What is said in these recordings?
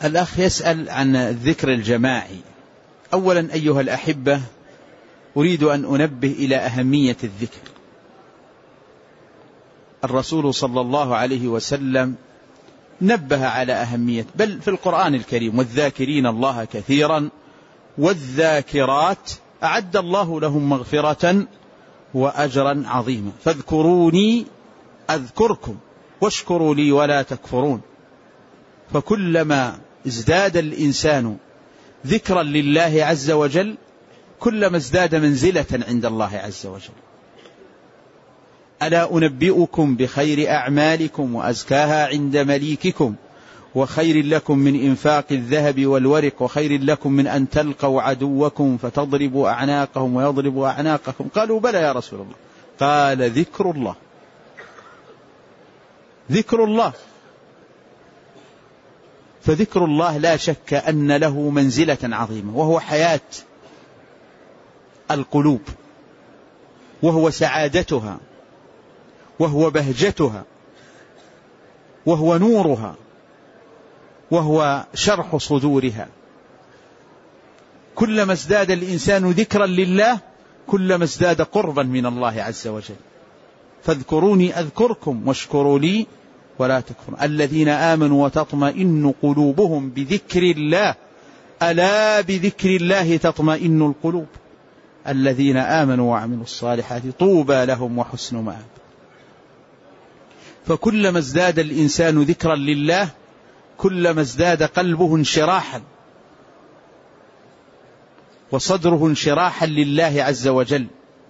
الأخ يسأل عن الذكر الجماعي. أولا أيها الأحبة، أريد أن أنبه إلى أهمية الذكر. الرسول صلى الله عليه وسلم نبه على أهمية، بل في القرآن الكريم: والذاكرين الله كثيرا والذاكرات أعد الله لهم مغفرة وأجرا عظيما، فاذكروني أذكركم واشكروا لي ولا تكفرون. فكلما ازداد الإنسان ذكرا لله عز وجل كلما ازداد منزلة عند الله عز وجل. ألا أنبئكم بخير أعمالكم وأزكاها عند مليككم وخير لكم من إنفاق الذهب والورق وخير لكم من أن تلقوا عدوكم فتضربوا أعناقهم ويضربوا أعناقكم؟ قالوا بلى يا رسول الله. قال: ذكر الله. ذكر الله. فذكر الله لا شك أن له منزلة عظيمة، وهو حياة القلوب، وهو سعادتها، وهو بهجتها، وهو نورها، وهو شرح صدورها. كلما ازداد الإنسان ذكرا لله كلما ازداد قربا من الله عز وجل. فاذكروني أذكركم واشكروا لي ولا تكفرون. الذين آمنوا وتطمئن قلوبهم بذكر الله، ألا بذكر الله تطمئن القلوب. الذين آمنوا وعملوا الصالحات طوبى لهم وحسن مآب. فكلما ازداد الإنسان ذكرا لله كلما ازداد قلبه انشراحا وصدره انشراحا لله عز وجل،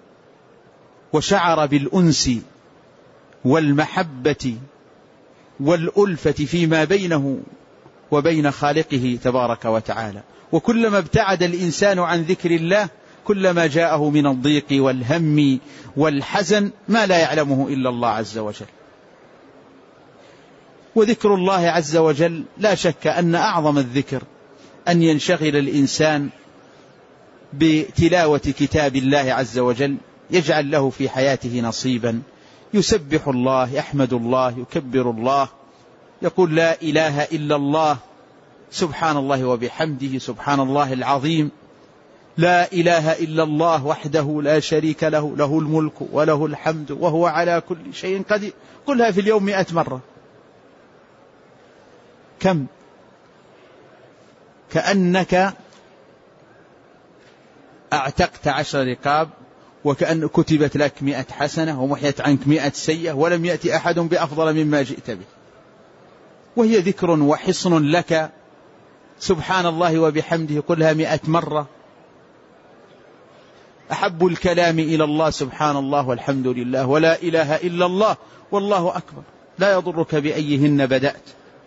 وشعر بالأنس والمحبة والألفة فيما بينه وبين خالقه تبارك وتعالى. وكلما ابتعد الإنسان عن ذكر الله كلما جاءه من الضيق والهم والحزن ما لا يعلمه إلا الله عز وجل. وذكر الله عز وجل لا شك أن أعظم الذكر أن ينشغل الإنسان بتلاوة كتاب الله عز وجل، يجعل له في حياته نصيبا، يسبح الله، يحمد الله، يكبر الله، يقول لا إله إلا الله، سبحان الله وبحمده، سبحان الله العظيم، لا إله إلا الله وحده لا شريك له، له الملك وله الحمد وهو على كل شيء قدير. قلها في اليوم 100 مرة. كم؟ كأنك اعتقت 10 رقاب، وكأن كتبت لك 100 حسنة ومحيت عنك 100 سيئة، ولم يأتي أحد بأفضل مما جئت به. وهي ذكر وحصن لك. سبحان الله وبحمده قلها 100 مرة. أحب الكلام إلى الله سبحان الله والحمد لله ولا إله إلا الله والله أكبر، لا يضرك بأيهن بدأت.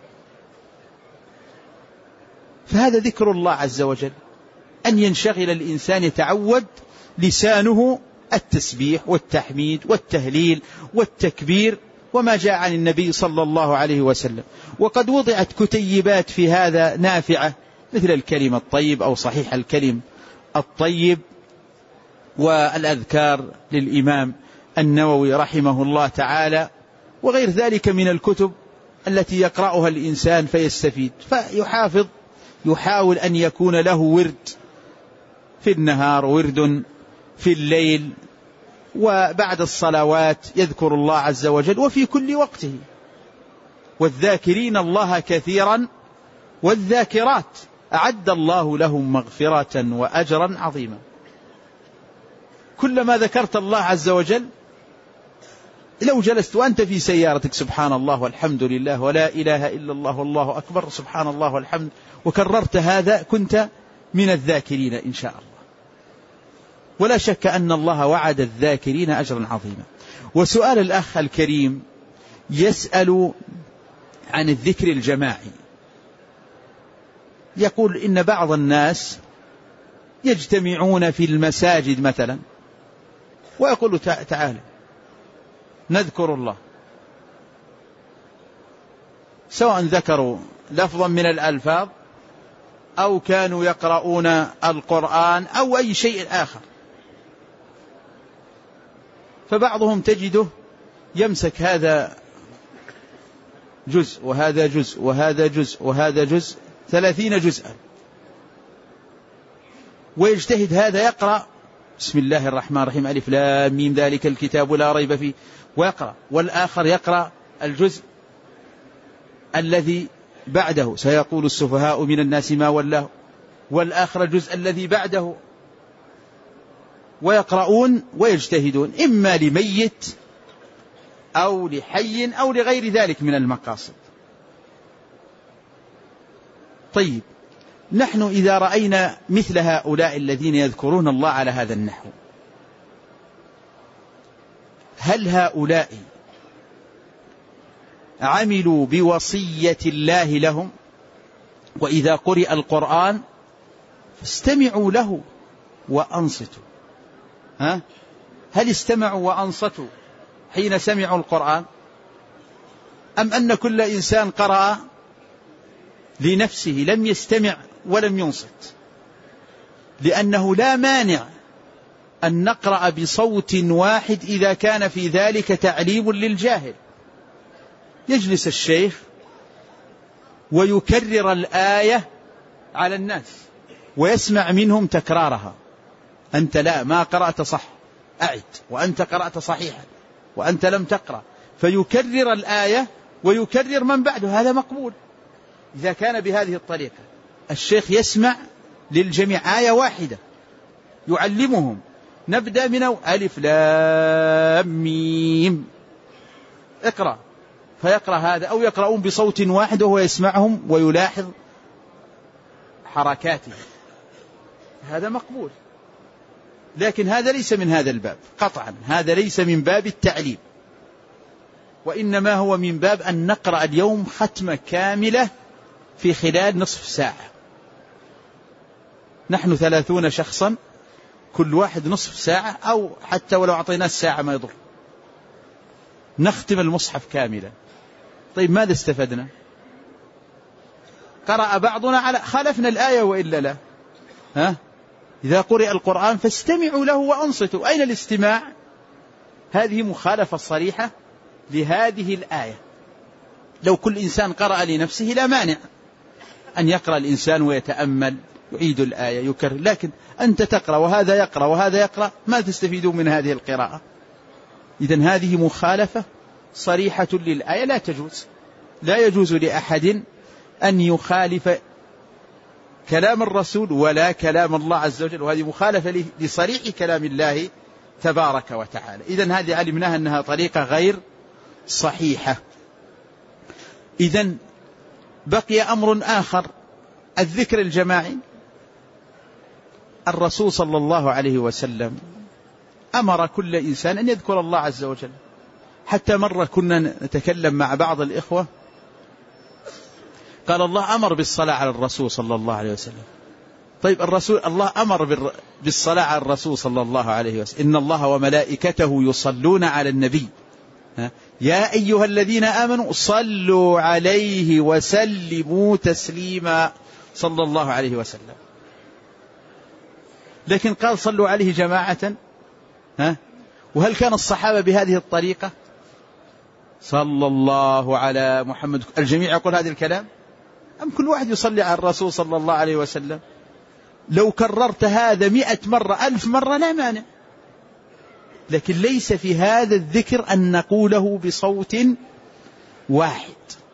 فهذا ذكر الله عز وجل، أن ينشغل الإنسان، يتعود لسانه التسبيح والتحميد والتهليل والتكبير وما جاء عن النبي صلى الله عليه وسلم. وقد وضعت كتيبات في هذا نافعة، مثل الكلم الطيب أو صحيح الكلم الطيب، والأذكار للإمام النووي رحمه الله تعالى، وغير ذلك من الكتب التي يقرأها الإنسان فيستفيد. يحاول أن يكون له ورد في النهار، ورد في الليل، وبعد الصلوات يذكر الله عز وجل، وفي كل وقته. والذاكرين الله كثيرا والذاكرات أعد الله لهم مغفرة وأجرا عظيما. كلما ذكرت الله عز وجل، لو جلست وأنت في سيارتك سبحان الله والحمد لله ولا إله إلا الله والله أكبر سبحان الله والحمد، وكررت هذا، كنت من الذاكرين إن شاء الله. ولا شك أن الله وعد الذاكرين أجرا عظيما. وسؤال الأخ الكريم يسأل عن الذكر الجماعي، يقول إن بعض الناس يجتمعون في المساجد مثلا ويقول تعالى نذكر الله، سواء ذكروا لفظا من الألفاظ أو كانوا يقرؤون القرآن أو أي شيء آخر. فبعضهم تجده يمسك هذا جزء وهذا جزء وهذا جزء وهذا جزء 30 جزءا، ويجتهد هذا يقرأ بسم الله الرحمن الرحيم ألف لام ميم ذلك الكتاب لا ريب فيه ويقرأ، والآخر يقرأ الجزء الذي بعده سيقول السفهاء من الناس ما ولاه، والآخر الجزء الذي بعده، ويقرؤون ويجتهدون إما لميت أو لحي أو لغير ذلك من المقاصد. طيب، نحن إذا رأينا مثل هؤلاء الذين يذكرون الله على هذا النحو، هل هؤلاء عملوا بوصية الله لهم؟ وإذا قرئ القرآن فاستمعوا له وأنصتوا. هل استمعوا وأنصتوا حين سمعوا القرآن، أم أن كل إنسان قرأ لنفسه لم يستمع ولم ينصت؟ لأنه لا مانع أن نقرأ بصوت واحد إذا كان في ذلك تعليم للجاهل. يجلس الشيخ ويكرر الآية على الناس ويسمع منهم تكرارها، أنت لا ما قرأت صح أعد، وأنت قرأت صحيحا وأنت لم تقرأ، فيكرر الآية ويكرر من بعده، هذا مقبول إذا كان بهذه الطريقة. الشيخ يسمع للجميع آية واحدة يعلمهم، نبدأ من ألف لام ميم اقرأ، فيقرأ هذا، أو يقرؤون بصوت واحد وهو يسمعهم ويلاحظ حركاته، هذا مقبول. لكن هذا ليس من هذا الباب قطعا، هذا ليس من باب التعليم، وإنما هو من باب أن نقرأ اليوم ختمة كاملة في خلال نصف ساعة. نحن 30 شخصا، كل واحد نصف ساعة، أو حتى ولو أعطيناه الساعة ما يضر، نختم المصحف كاملا. طيب ماذا استفدنا؟ قرأ بعضنا على خالفنا الآية وإلا لا. إذا قرئ القرآن فاستمعوا له وأنصتوا. أين الاستماع؟ هذه مخالفة صريحة لهذه الآية. لو كل إنسان قرأ لنفسه لا مانع أن يقرأ الإنسان ويتأمل، يعيد الآية يكرر، لكن أنت تقرأ وهذا يقرأ وهذا يقرأ، ما تستفيدون من هذه القراءة. إذن هذه مخالفة صريحة للآية، لا تجوز، لا يجوز لأحد أن يخالف كلام الرسول ولا كلام الله عز وجل، وهذه مخالفة لصريح كلام الله تبارك وتعالى. إذن هذه علمناها أنها طريقة غير صحيحة. إذن بقي أمر آخر، الذكر الجماعي. الرسول صلى الله عليه وسلم أمر كل إنسان أن يذكر الله عز وجل. حتى مرة كنا نتكلم مع بعض الإخوة، قال الله أمر بالصلاة على الرسول صلى الله عليه وسلم. طيب الرسول، الله أمر بالصلاة على الرسول صلى الله عليه وسلم، إن الله وملائكته يصلون على النبي يا أيها الذين آمنوا صلوا عليه وسلموا تسليما صلى الله عليه وسلم. لكن قال صلوا عليه جماعة. وهل كان الصحابة بهذه الطريقة؟ صلى الله على محمد، الجميع يقول هذا الكلام، أم كل واحد يصلي على الرسول صلى الله عليه وسلم؟ لو كررت هذا 100 مرة 1000 مرة لا مانع، لكن ليس في هذا الذكر أن نقوله بصوت واحد.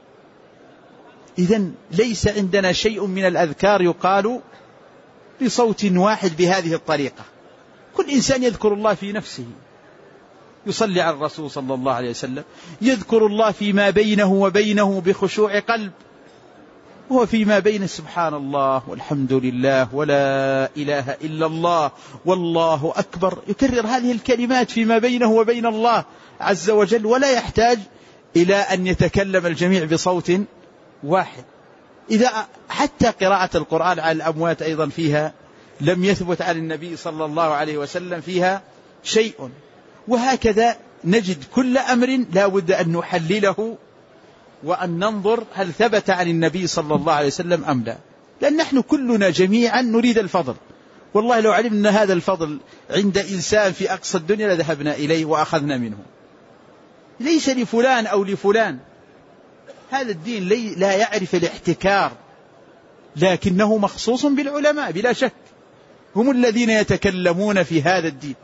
إذن ليس عندنا شيء من الأذكار يقال بصوت واحد بهذه الطريقة. كل إنسان يذكر الله في نفسه، يصلي على الرسول صلى الله عليه وسلم، يذكر الله فيما بينه وبينه بخشوع قلب، هو فيما بين سبحان الله والحمد لله ولا إله إلا الله والله أكبر، يكرر هذه الكلمات فيما بينه وبين الله عز وجل، ولا يحتاج إلى أن يتكلم الجميع بصوت واحد. إذا حتى قراءة القرآن على الأموات أيضا فيها لم يثبت عن النبي صلى الله عليه وسلم فيها شيء. وهكذا نجد كل أمر لا بد أن نحلله وأن ننظر هل ثبت عن النبي صلى الله عليه وسلم أم لا، لأن نحن كلنا جميعا نريد الفضل. والله لو علمنا هذا الفضل عند إنسان في أقصى الدنيا لذهبنا إليه وأخذنا منه، ليس لفلان أو لفلان. هذا الدين لا يعرف الاحتكار لكنه مخصوص بالعلماء بلا شك، هم الذين يتكلمون في هذا الدين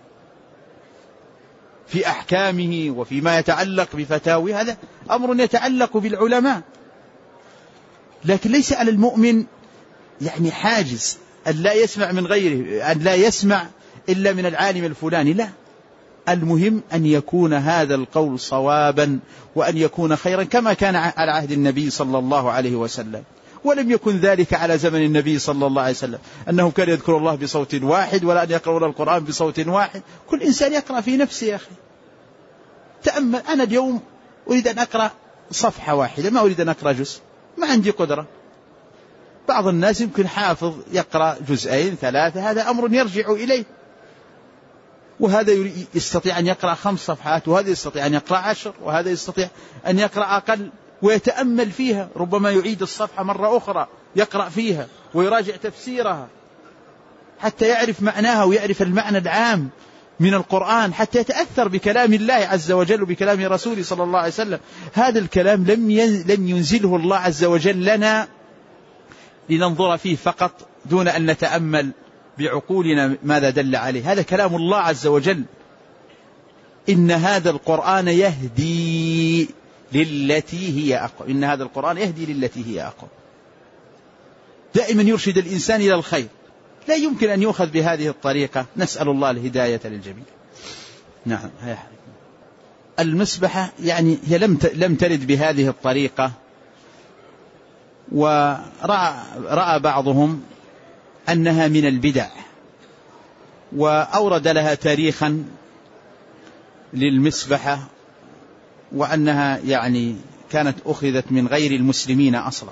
في أحكامه وفيما يتعلق بفتاوي، هذا أمر يتعلق بالعلماء. لكن ليس على المؤمن يعني حاجز أن لا يسمع من غيره، أن لا يسمع إلا من العالم الفلاني، لا، المهم أن يكون هذا القول صوابا وأن يكون خيرا كما كان على عهد النبي صلى الله عليه وسلم. ولم يكن ذلك على زمن النبي صلى الله عليه وسلم أنه كان يذكر الله بصوت واحد ولا أن يقرأون القرآن بصوت واحد، كل إنسان يقرأ في نفسه يا أخي. تأمل، أنا اليوم أريد أن أقرأ صفحة واحدة، ما أريد أن أقرأ جزء، ما عندي قدرة. بعض الناس يمكن حافظ يقرأ جزئين 3، هذا أمر يرجع إليه، وهذا يستطيع أن يقرأ 5 صفحات، وهذا يستطيع أن يقرأ 10، وهذا يستطيع أن يقرأ أقل ويتأمل فيها، ربما يعيد الصفحة مرة أخرى يقرأ فيها ويراجع تفسيرها حتى يعرف معناها ويعرف المعنى العام من القرآن، حتى يتأثر بكلام الله عز وجل وبكلام رسوله صلى الله عليه وسلم. هذا الكلام لم ينزله الله عز وجل لنا لننظر فيه فقط دون أن نتأمل بعقولنا ماذا دل عليه، هذا كلام الله عز وجل. إن هذا القرآن يهدي للتي هي أقوم، إن هذا القرآن يهدي للتي هي أقوم، دائما يرشد الإنسان إلى الخير، لا يمكن أن يؤخذ بهذه الطريقة. نسأل الله الهداية للجميع. نعم، المسبحة يعني هي لم ترد بهذه الطريقة، ورأى بعضهم أنها من البدع، وأورد لها تاريخا للمسبحة، وأنها يعني كانت أخذت من غير المسلمين أصلا،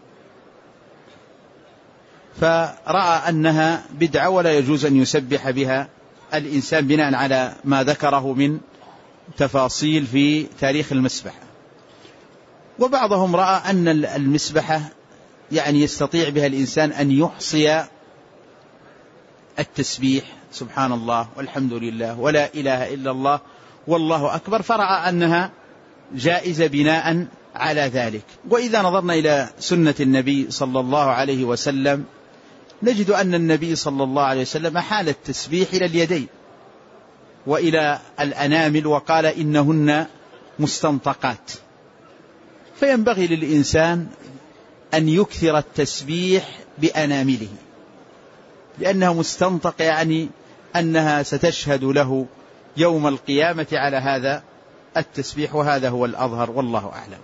فرأى أنها بدعة ولا يجوز أن يسبح بها الإنسان بناء على ما ذكره من تفاصيل في تاريخ المسبحة. وبعضهم رأى أن المسبحة يعني يستطيع بها الإنسان أن يحصي التسبيح، سبحان الله والحمد لله ولا إله إلا الله والله أكبر، فرأى أنها جائزة بناء على ذلك. وإذا نظرنا إلى سنة النبي صلى الله عليه وسلم نجد أن النبي صلى الله عليه وسلم حال التسبيح إلى اليدين وإلى الأنامل، وقال إنهن مستنطقات، فينبغي للإنسان أن يكثر التسبيح بأنامله، لأنها مستنطق، يعني أنها ستشهد له يوم القيامة على هذا التسبيح، وهذا هو الأظهر والله أعلم.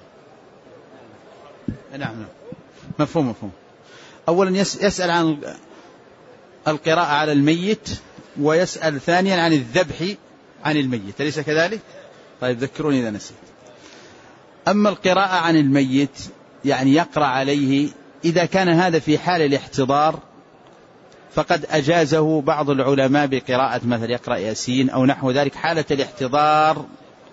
نعم مفهوم. أولا يسأل عن القراءة على الميت، ويسأل ثانيا عن الذبح عن الميت، أليس كذلك؟ طيب ذكروني إذا نسيت. أما القراءة عن الميت يعني يقرأ عليه، إذا كان هذا في حال الاحتضار فقد أجازه بعض العلماء بقراءة مثل يقرأ ياسين أو نحو ذلك حالة الاحتضار.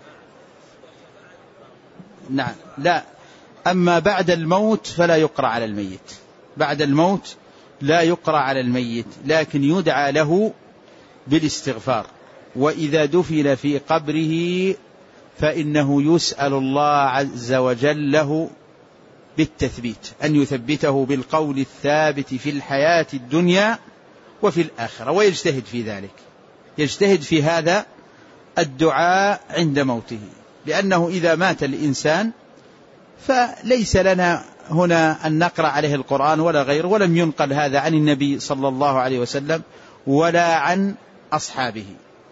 نعم، لا، أما بعد الموت فلا يقرأ على الميت، بعد الموت لا يقرأ على الميت، لكن يدعى له بالاستغفار. وإذا دفن في قبره فإنه يسأل الله عز وجل له بالتثبيت، أن يثبته بالقول الثابت في الحياة الدنيا وفي الآخرة، ويجتهد في ذلك، يجتهد في هذا الدعاء عند موته، لأنه إذا مات الإنسان فليس لنا هنا أن نقرأ عليه القرآن ولا غيره، ولم ينقل هذا عن النبي صلى الله عليه وسلم ولا عن أصحابه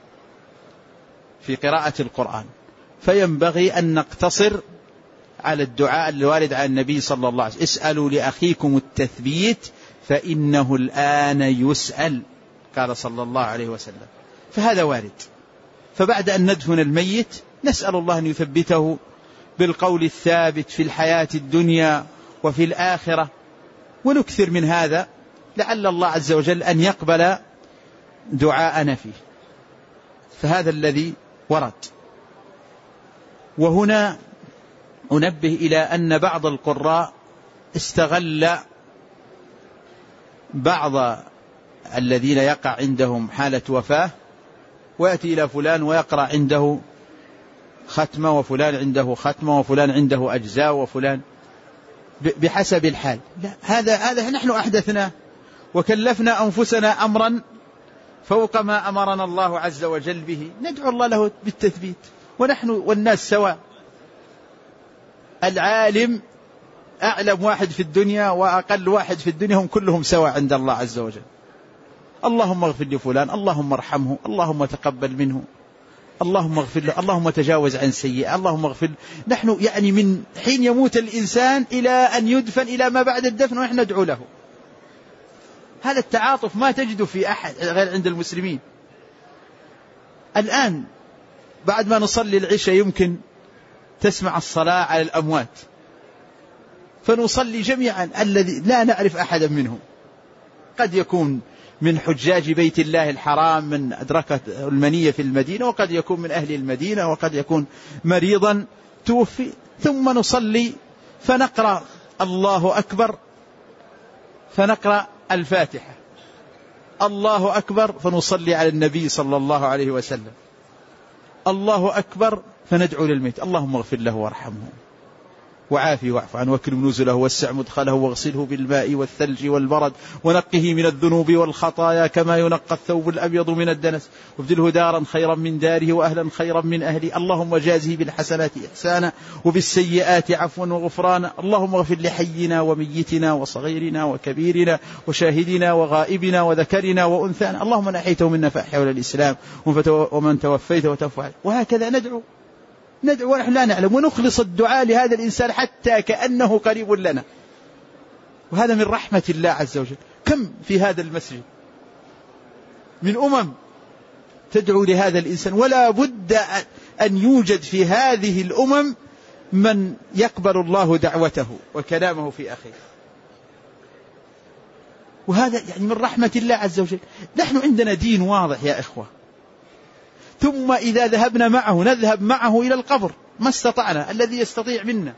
في قراءة القرآن، فينبغي أن نقتصر على الدعاء الوارد عن النبي صلى الله عليه وسلم: اسألوا لأخيكم التثبيت فإنه الآن يسأل، قال صلى الله عليه وسلم، فهذا وارد. فبعد أن ندفن الميت نسأل الله أن يثبته بالقول الثابت في الحياة الدنيا وفي الآخرة، ونكثر من هذا لعل الله عز وجل أن يقبل دعاءنا فيه. فهذا الذي ورد. وهنا أنبه إلى أن بعض القراء استغل بعض الذين يقع عندهم حالة وفاة، ويأتي إلى فلان ويقرأ عنده ختمة، وفلان عنده ختمة، وفلان عنده أجزاء، وفلان، بحسب الحال. لا، هذا نحن أحدثنا وكلفنا أنفسنا أمرا فوق ما أمرنا الله عز وجل به، ندعو الله له بالتثبيت. ونحن والناس سواء، العالم أعلم واحد في الدنيا وأقل واحد في الدنيا، هم كلهم سواء عند الله عز وجل. اللهم اغفر لفلان، اللهم ارحمه، اللهم تقبل منه، اللهم اغفر له، اللهم تجاوز عن سيئة، اللهم اغفر. نحن يعني من حين يموت الإنسان إلى أن يدفن، إلى ما بعد الدفن، ونحن ندعو له. هذا التعاطف ما تجده في أحد غير عند المسلمين. الآن بعد ما نصلي العشاء يمكن تسمع الصلاة على الأموات، فنصلي جميعا، الذي لا نعرف أحدا منهم، قد يكون من حجاج بيت الله الحرام من أدركت المنية في المدينة، وقد يكون من أهل المدينة، وقد يكون مريضا توفي، ثم نصلي فنقرأ الله أكبر، فنقرأ الفاتحة، الله أكبر، فنصلي على النبي صلى الله عليه وسلم، الله أكبر، فندعو للميت، اللهم اغفر له وارحمه وعافه واعف عنه واكرم نزله ووسع مدخله واغسله بالماء والثلج والبرد ونقه من الذنوب والخطايا كما ينقى الثوب الأبيض من الدنس وابدله دارا خيرا من داره وأهلا خيرا من أهله، اللهم جازه بالحسنات إحسانا وبالسيئات عفوا وغفرانا، اللهم اغفر لحينا وميتنا وصغيرنا وكبيرنا وشاهدنا وغائبنا وذكرنا وأنثانا، اللهم من أحيته منا فأحيه على الإسلام ومن توفيته وتوفى. وهكذا ندعو ونحن لا نعلم، ونخلص الدعاء لهذا الإنسان حتى كأنه قريب لنا. وهذا من رحمة الله عز وجل. كم في هذا المسجد من تدعو لهذا الإنسان، ولا بد أن يوجد في هذه الأمم من يقبل الله دعوته وكلامه في أخيه. وهذا يعني من رحمة الله عز وجل. نحن عندنا دين واضح يا إخوة، ثم إذا ذهبنا معه نذهب معه إلى القبر ما استطعنا، الذي يستطيع منا،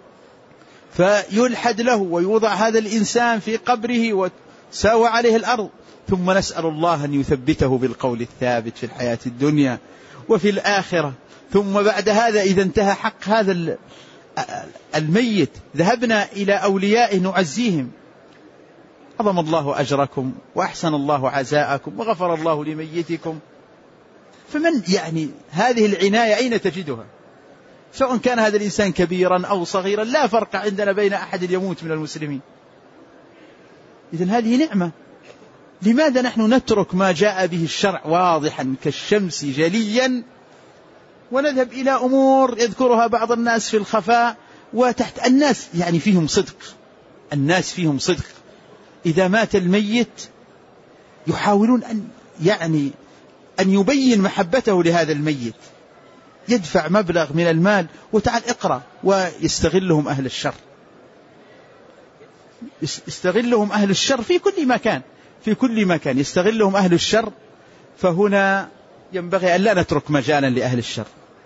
فيلحد له ويوضع هذا الإنسان في قبره وتساوى عليه الأرض، ثم نسأل الله أن يثبته بالقول الثابت في الحياة الدنيا وفي الآخرة. ثم بعد هذا إذا انتهى حق هذا الميت ذهبنا إلى أوليائه نعزيهم، عظم الله أجركم وأحسن الله عزاءكم وغفر الله لميتكم. فمن يعني هذه العناية أين تجدها؟ سواء كان هذا الإنسان كبيرا أو صغيرا، لا فرق عندنا بين أحد يموت من المسلمين. إذن هذه نعمة. لماذا نحن نترك ما جاء به الشرع واضحا كالشمس جليا، ونذهب إلى أمور يذكرها بعض الناس في الخفاء وتحت الناس يعني فيهم صدق، الناس فيهم صدق. إذا مات الميت يحاولون أن يبين محبته لهذا الميت، يدفع مبلغ من المال وتعال اقرأ، ويستغلهم أهل الشر، يستغلهم أهل الشر في كل مكان يستغلهم أهل الشر. فهنا ينبغي أن لا نترك مجالا لأهل الشر.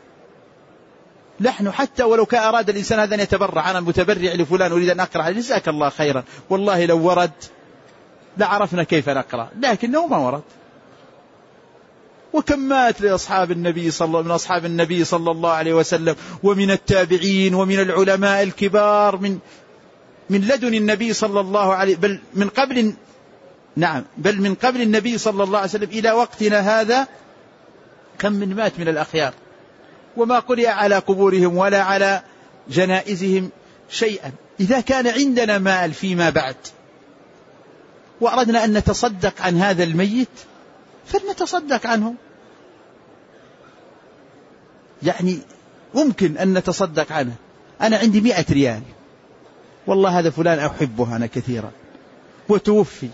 نحن حتى ولو كان أراد الإنسان هذا أن يتبرع، أنا متبرع لفلان أريد أن أقرأ، جزاك الله خيرا، والله لو ورد لعرفنا كيف نقرأ، لكنه ما ورد. وكم مات لأصحاب النبي من أصحاب النبي صلى الله عليه وسلم ومن التابعين ومن العلماء الكبار من لدن النبي صلى الله عليه، بل من قبل النبي صلى الله عليه وسلم إلى وقتنا هذا، كم من مات من الأخيار وما قرئ على قبورهم ولا على جنائزهم شيئا. إذا كان عندنا مال فيما بعد وأردنا أن نتصدق عن هذا الميت فلنتصدق عنه، يعني ممكن أن نتصدق عنه. أنا عندي 100 ريال، والله هذا فلان أحبه أنا كثيرا وتوفي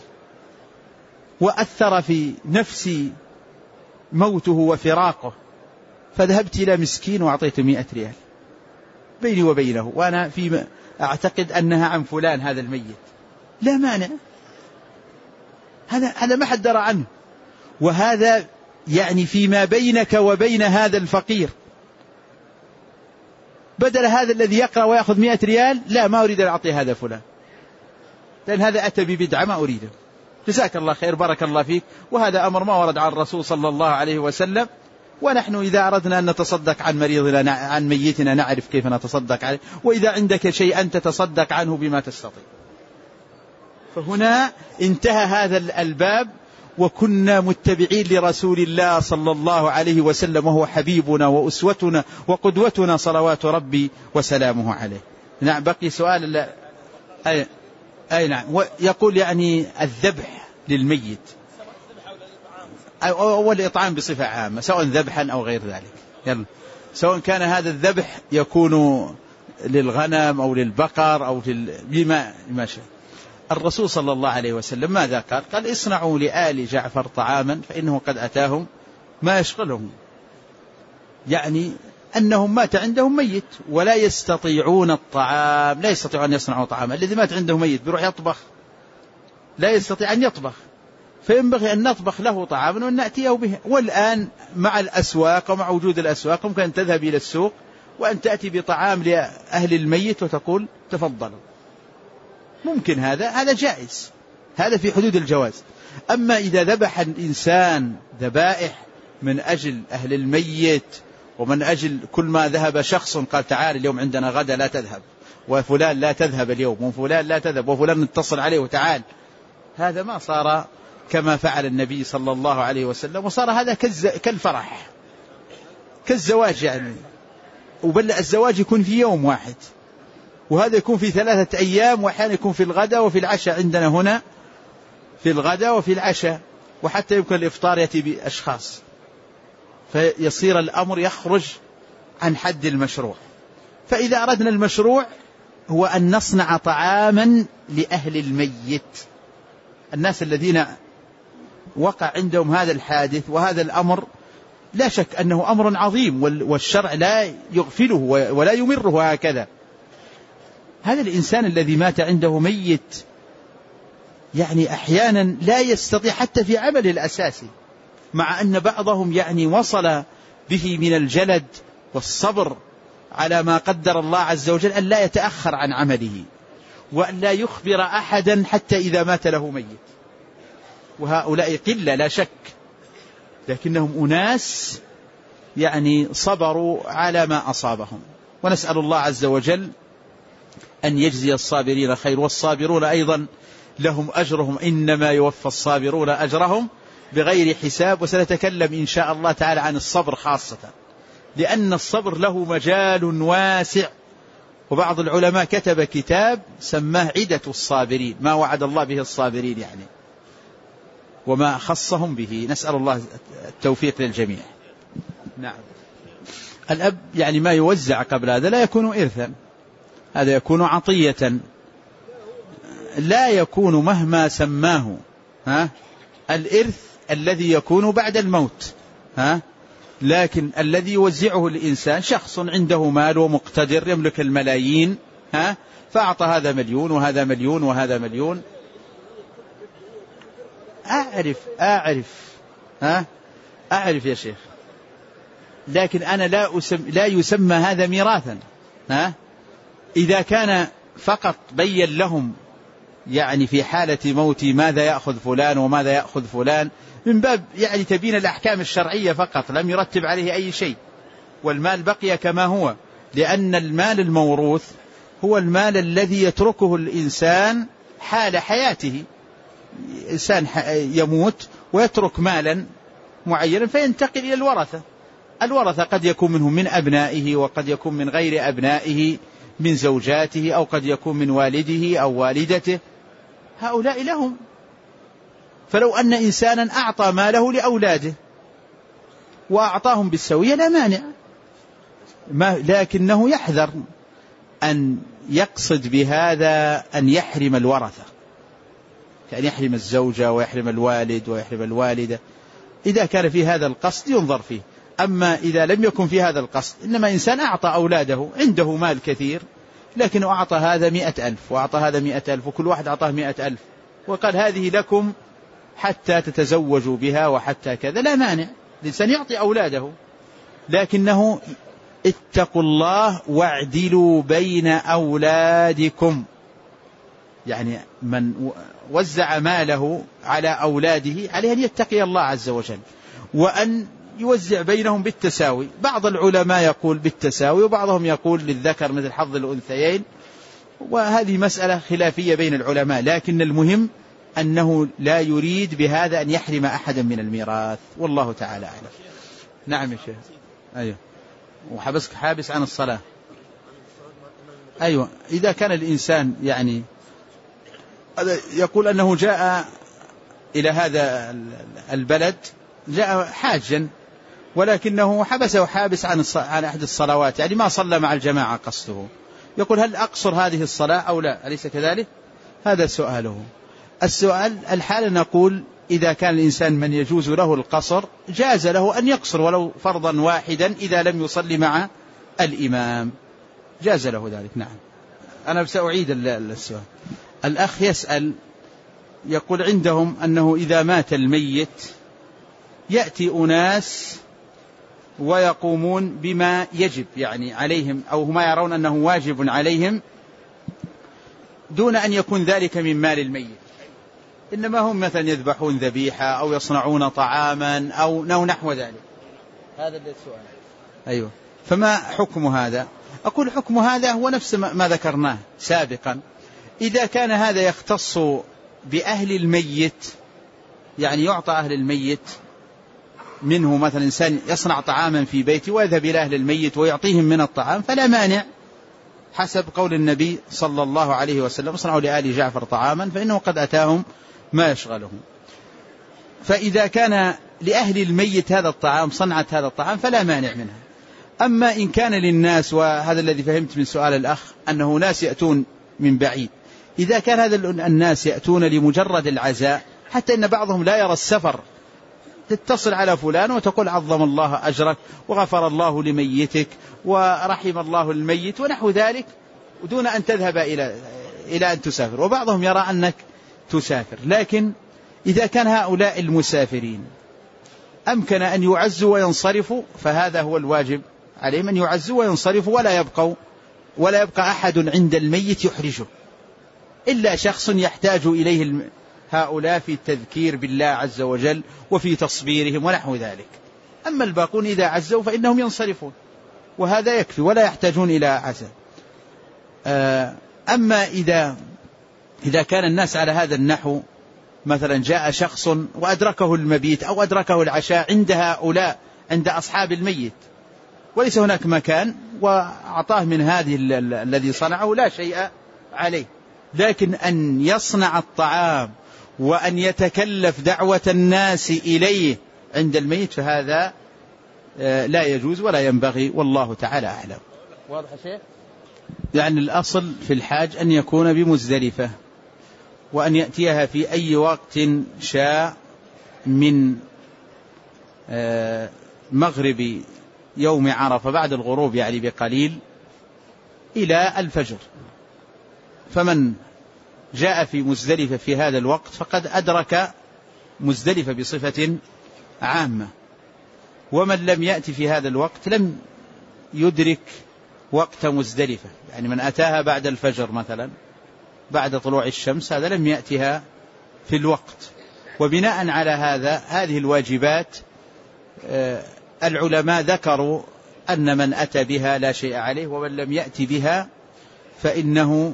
وأثر في نفسي موته وفراقه، فذهبت إلى مسكين وأعطيته 100 ريال بيني وبينه، وأنا فيما أعتقد أنها عن فلان هذا الميت، لا مانع، هذا ما حد درى عنه. وهذا يعني فيما بينك وبين هذا الفقير، بدل هذا الذي يقرأ ويأخذ 100 ريال، لا ما أريد أن أعطي هذا فلان، لأن هذا أتى ببدعة ما أريده، جزاك الله خير، بارك الله فيك. وهذا أمر ما ورد عن الرسول صلى الله عليه وسلم، ونحن إذا أردنا أن نتصدق عن مريضنا عن ميتنا نعرف كيف نتصدق عليه، وإذا عندك شيء أن تتصدق عنه بما تستطيع. فهنا انتهى هذا الباب، وكنا متبعين لرسول الله صلى الله عليه وسلم، وهو حبيبنا وأسوتنا وقدوتنا صلوات ربي وسلامه عليه. نعم، بقي سؤال. أي نعم. يقول يعني الذبح للميت أو الإطعام بصفة عامة، سواء ذبحا أو غير ذلك، يلا، سواء كان هذا الذبح يكون للغنم أو للبقر أو بما شاء. الرسول صلى الله عليه وسلم ماذا قال؟ قال اصنعوا لآل جعفر طعاما فإنه قد أتاهم ما يشغلهم، يعني أنهم مات عندهم ميت ولا يستطيعون الطعام، لا يستطيعون أن يصنعوا طعاما. الذي مات عنده ميت بيروح يطبخ؟ لا يستطيع أن يطبخ، فينبغي أن نطبخ له طعاما وأن نأتيه به. والآن مع الأسواق ومع وجود الأسواق ممكن أن تذهب إلى السوق وأن تأتي بطعام لأهل الميت وتقول تفضلوا، ممكن هذا جائز، هذا في حدود الجواز. أما إذا ذبح الإنسان ذبائح من أجل أهل الميت ومن أجل كل ما ذهب شخص قال تعال اليوم عندنا غدا لا تذهب، وفلان لا تذهب اليوم، وفلان لا تذهب، وفلان اتصل عليه وتعال، هذا ما صار كما فعل النبي صلى الله عليه وسلم، وصار هذا كالفرح كالزواج يعني. وبل الزواج يكون في يوم واحد، وهذا يكون في 3 أيام، وأحيانا يكون في الغداء وفي العشاء. عندنا هنا في الغداء وفي العشاء، وحتى يمكن الإفطار يأتي بأشخاص، فيصير الأمر يخرج عن حد المشروع. فإذا أردنا المشروع هو أن نصنع طعاما لأهل الميت، الناس الذين وقع عندهم هذا الحادث، وهذا الأمر لا شك أنه أمر عظيم، والشرع لا يغفله ولا يمره هكذا. هذا الإنسان الذي مات عنده ميت يعني أحيانا لا يستطيع حتى في عمله الأساسي، مع أن بعضهم يعني وصل به من الجلد والصبر على ما قدر الله عز وجل أن لا يتأخر عن عمله، وأن لا يخبر أحدا حتى إذا مات له ميت. وهؤلاء قلة لا شك، لكنهم أناس يعني صبروا على ما أصابهم. ونسأل الله عز وجل أن يجزي الصابرين خير، والصابرون أيضا لهم أجرهم، إنما يوفى الصابرون أجرهم بغير حساب. وسنتكلم إن شاء الله تعالى عن الصبر خاصة، لأن الصبر له مجال واسع، وبعض العلماء كتب كتاب سماه عدة الصابرين، ما وعد الله به الصابرين يعني، وما خصهم به. نسأل الله التوفيق للجميع. نعم. الأب يعني ما يوزع قبل هذا لا يكون إرثا، هذا يكون عطية، لا يكون مهما سماه الإرث الذي يكون بعد الموت، لكن الذي يوزعه الإنسان شخص عنده مال ومقتدر يملك الملايين، فأعطى هذا 1,000,000 وهذا 1,000,000 وهذا 1,000,000. أعرف يا شيخ، لكن أنا لا يسمى هذا ميراثا. إذا كان فقط بين لهم يعني في حالة موتي ماذا يأخذ فلان وماذا يأخذ فلان، من باب يعني تبين الأحكام الشرعية فقط، لم يرتب عليه أي شيء، والمال بقي كما هو، لأن المال الموروث هو المال الذي يتركه الإنسان حال حياته. إنسان يموت ويترك مالا معينا فينتقل إلى الورثة. الورثة قد يكون منهم من أبنائه، وقد يكون من غير أبنائه، من زوجاته، أو قد يكون من والده أو والدته، هؤلاء لهم. فلو أن إنسانا أعطى ماله لأولاده وأعطاهم بالسوية لا مانع، لكنه يحذر أن يقصد بهذا أن يحرم الورثة، كأن يحرم الزوجة ويحرم الوالد ويحرم الوالدة. إذا كان في هذا القصد ينظر فيه. أما إذا لم يكن في هذا القصد، إنما إنسان أعطى أولاده عنده مال كثير، لكن أعطى هذا 100,000 وأعطى هذا 100,000 وكل واحد أعطاه 100,000 وقال هذه لكم حتى تتزوجوا بها وحتى كذا، لا مانع، الإنسان يعطي أولاده، لكنه اتقوا الله واعدلوا بين أولادكم. يعني من وزع ماله على أولاده عليه أن يتقي الله عز وجل، وأن يوزع بينهم بالتساوي. بعض العلماء يقول بالتساوي، وبعضهم يقول للذكر مثل حظ الأنثيين، وهذه مسألة خلافية بين العلماء، لكن المهم أنه لا يريد بهذا أن يحرم أحدا من الميراث، والله تعالى أعلم. نعم يا شيخ. أيوه. وحبسك حابس عن الصلاة. أيوه. إذا كان الإنسان يعني يقول أنه جاء إلى هذا البلد، جاء حاجا، ولكنه حبسه حابس عن أحد الصلوات، يعني ما صلى مع الجماعة قصده، يقول هل أقصر هذه الصلاة أو لا؟ أليس كذلك؟ هذا سؤاله. السؤال الحال نقول إذا كان الإنسان من يجوز له القصر جاز له أن يقصر ولو فرضا واحدا إذا لم يصلي مع الإمام، جاز له ذلك. نعم. أنا سأعيد السؤال. الأخ يسأل يقول عندهم أنه إذا مات الميت يأتي أناس ويقومون بما يجب يعني عليهم أو ما يرون أنه واجب عليهم دون أن يكون ذلك من مال الميت، إنما هم مثلا يذبحون ذبيحة أو يصنعون طعاما أو نحو ذلك. هذا السؤال. أيوة. فما حكم هذا؟ أقول حكم هذا هو نفس ما ذكرناه سابقا. إذا كان هذا يختص بأهل الميت، يعني يعطى أهل الميت منه، مثلا إنسان يصنع طعاما في بيته ويذهب إلى أهل الميت ويعطيهم من الطعام فلا مانع، حسب قول النبي صلى الله عليه وسلم اصنعوا لآل جعفر طعاما فإنه قد أتاهم ما يشغلهم. فإذا كان لأهل الميت هذا الطعام، صنعة هذا الطعام، فلا مانع منها. أما إن كان للناس، وهذا الذي فهمت من سؤال الأخ أنه ناس يأتون من بعيد، إذا كان هذا الناس يأتون لمجرد العزاء، حتى إن بعضهم لا يرى السفر، تتصل على فلان وتقول عظم الله أجرك وغفر الله لميتك ورحم الله الميت ونحو ذلك، ودون أن تذهب إلى أن تسافر. وبعضهم يرى أنك تسافر. لكن إذا كان هؤلاء المسافرين أمكن أن يعزوا وينصرفوا فهذا هو الواجب عليهم، أن يعزوا وينصرفوا ولا يبقى أحد عند الميت يحرجه، إلا شخص يحتاج إليه هؤلاء في التذكير بالله عز وجل وفي تصبيرهم ونحو ذلك. أما الباقون إذا عزوا فإنهم ينصرفون، وهذا يكفي ولا يحتاجون إلى عزاء. أما إذا كان الناس على هذا النحو، مثلا جاء شخص وأدركه المبيت أو أدركه العشاء عند هؤلاء، عند أصحاب الميت، وليس هناك مكان، وأعطاه من هذه الذي صنعه لا شيء عليه، لكن أن يصنع الطعام وأن يتكلف دعوة الناس إليه عند الميت فهذا لا يجوز ولا ينبغي، والله تعالى أعلم. واضح شيء؟ يعني الأصل في الحاج أن يكون بمزدلفة، وأن يأتيها في أي وقت شاء من مغرب يوم عرفة بعد الغروب يعني بقليل إلى الفجر. فمن جاء في مزدلفة في هذا الوقت فقد أدرك مزدلفة بصفة عامة، ومن لم يأتي في هذا الوقت لم يدرك وقت مزدلفة، يعني من أتاها بعد الفجر مثلا بعد طلوع الشمس هذا لم يأتها في الوقت. وبناء على هذه الواجبات العلماء ذكروا أن من أتى بها لا شيء عليه، ومن لم يأتي بها فإنه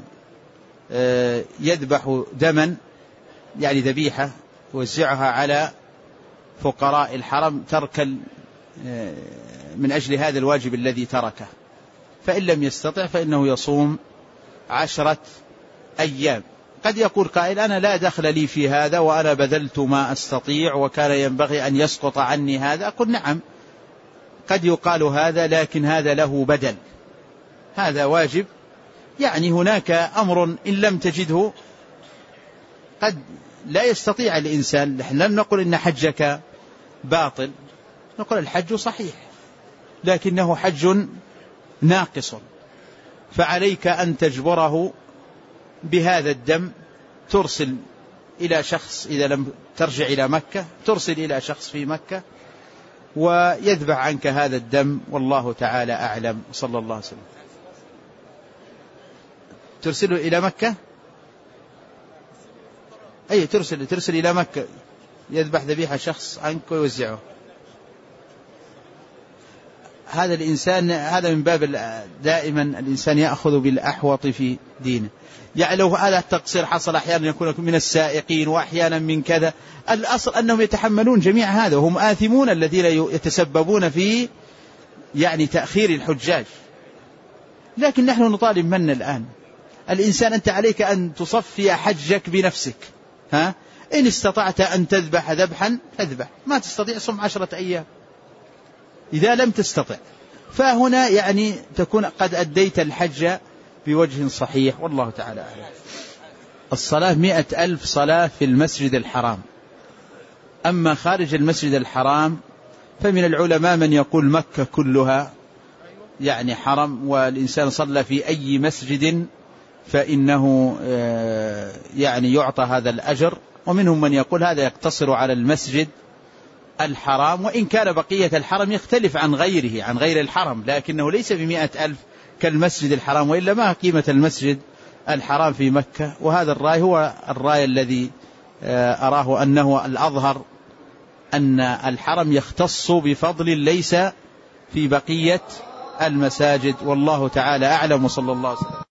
يذبح دما، يعني ذبيحة يوزعها على فقراء الحرم تركا من أجل هذا الواجب الذي تركه. فإن لم يستطع فإنه يصوم 10 أيام. قد يقول قائل أنا لا دخل لي في هذا وأنا بذلت ما أستطيع وكان ينبغي أن يسقط عني هذا. أقول نعم قد يقال هذا، لكن هذا له بدل، هذا واجب. يعني هناك أمر إن لم تجده قد لا يستطيع الإنسان. نحن لم نقل إن حجك باطل، نقول الحج صحيح لكنه حج ناقص، فعليك أن تجبره بهذا الدم. ترسل إلى شخص، إذا لم ترجع إلى مكة ترسل إلى شخص في مكة ويذبح عنك هذا الدم، والله تعالى أعلم. صلى الله عليه وسلم. ترسله إلى مكة، أي ترسل إلى مكة يذبح ذبيحة شخص عنك ويوزعه. هذا الإنسان هذا من باب دائما الإنسان يأخذ بالأحوط في دينه. يعني لو هذا التقصير حصل أحيانا يكون من السائقين وأحيانا من كذا، الأصل أنهم يتحملون جميع هذا وهم آثمون الذين يتسببون في يعني تأخير الحجاج. لكن نحن نطالب من الآن الإنسان أنت عليك أن تصفي حجك بنفسك. إن استطعت أن تذبح ذبحا فاذبح، ما تستطيع صم 10 أيام إذا لم تستطع. فهنا يعني تكون قد أديت الحج بوجه صحيح، والله تعالى أعلم. الصلاة 100,000 صلاة في المسجد الحرام. أما خارج المسجد الحرام فمن العلماء من يقول مكة كلها يعني حرم، والإنسان صلى في أي مسجد فإنه يعني يعطى هذا الأجر. ومنهم من يقول هذا يقتصر على المسجد الحرام، وإن كان بقية الحرم يختلف عن غيره عن غير الحرم، لكنه ليس ب100,000 كالمسجد الحرام، وإلا ما قيمة المسجد الحرام في مكة. وهذا الرأي هو الرأي الذي أراه أنه الأظهر، أن الحرم يختص بفضل ليس في بقية المساجد، والله تعالى أعلم. وصلى الله عليه وسلم.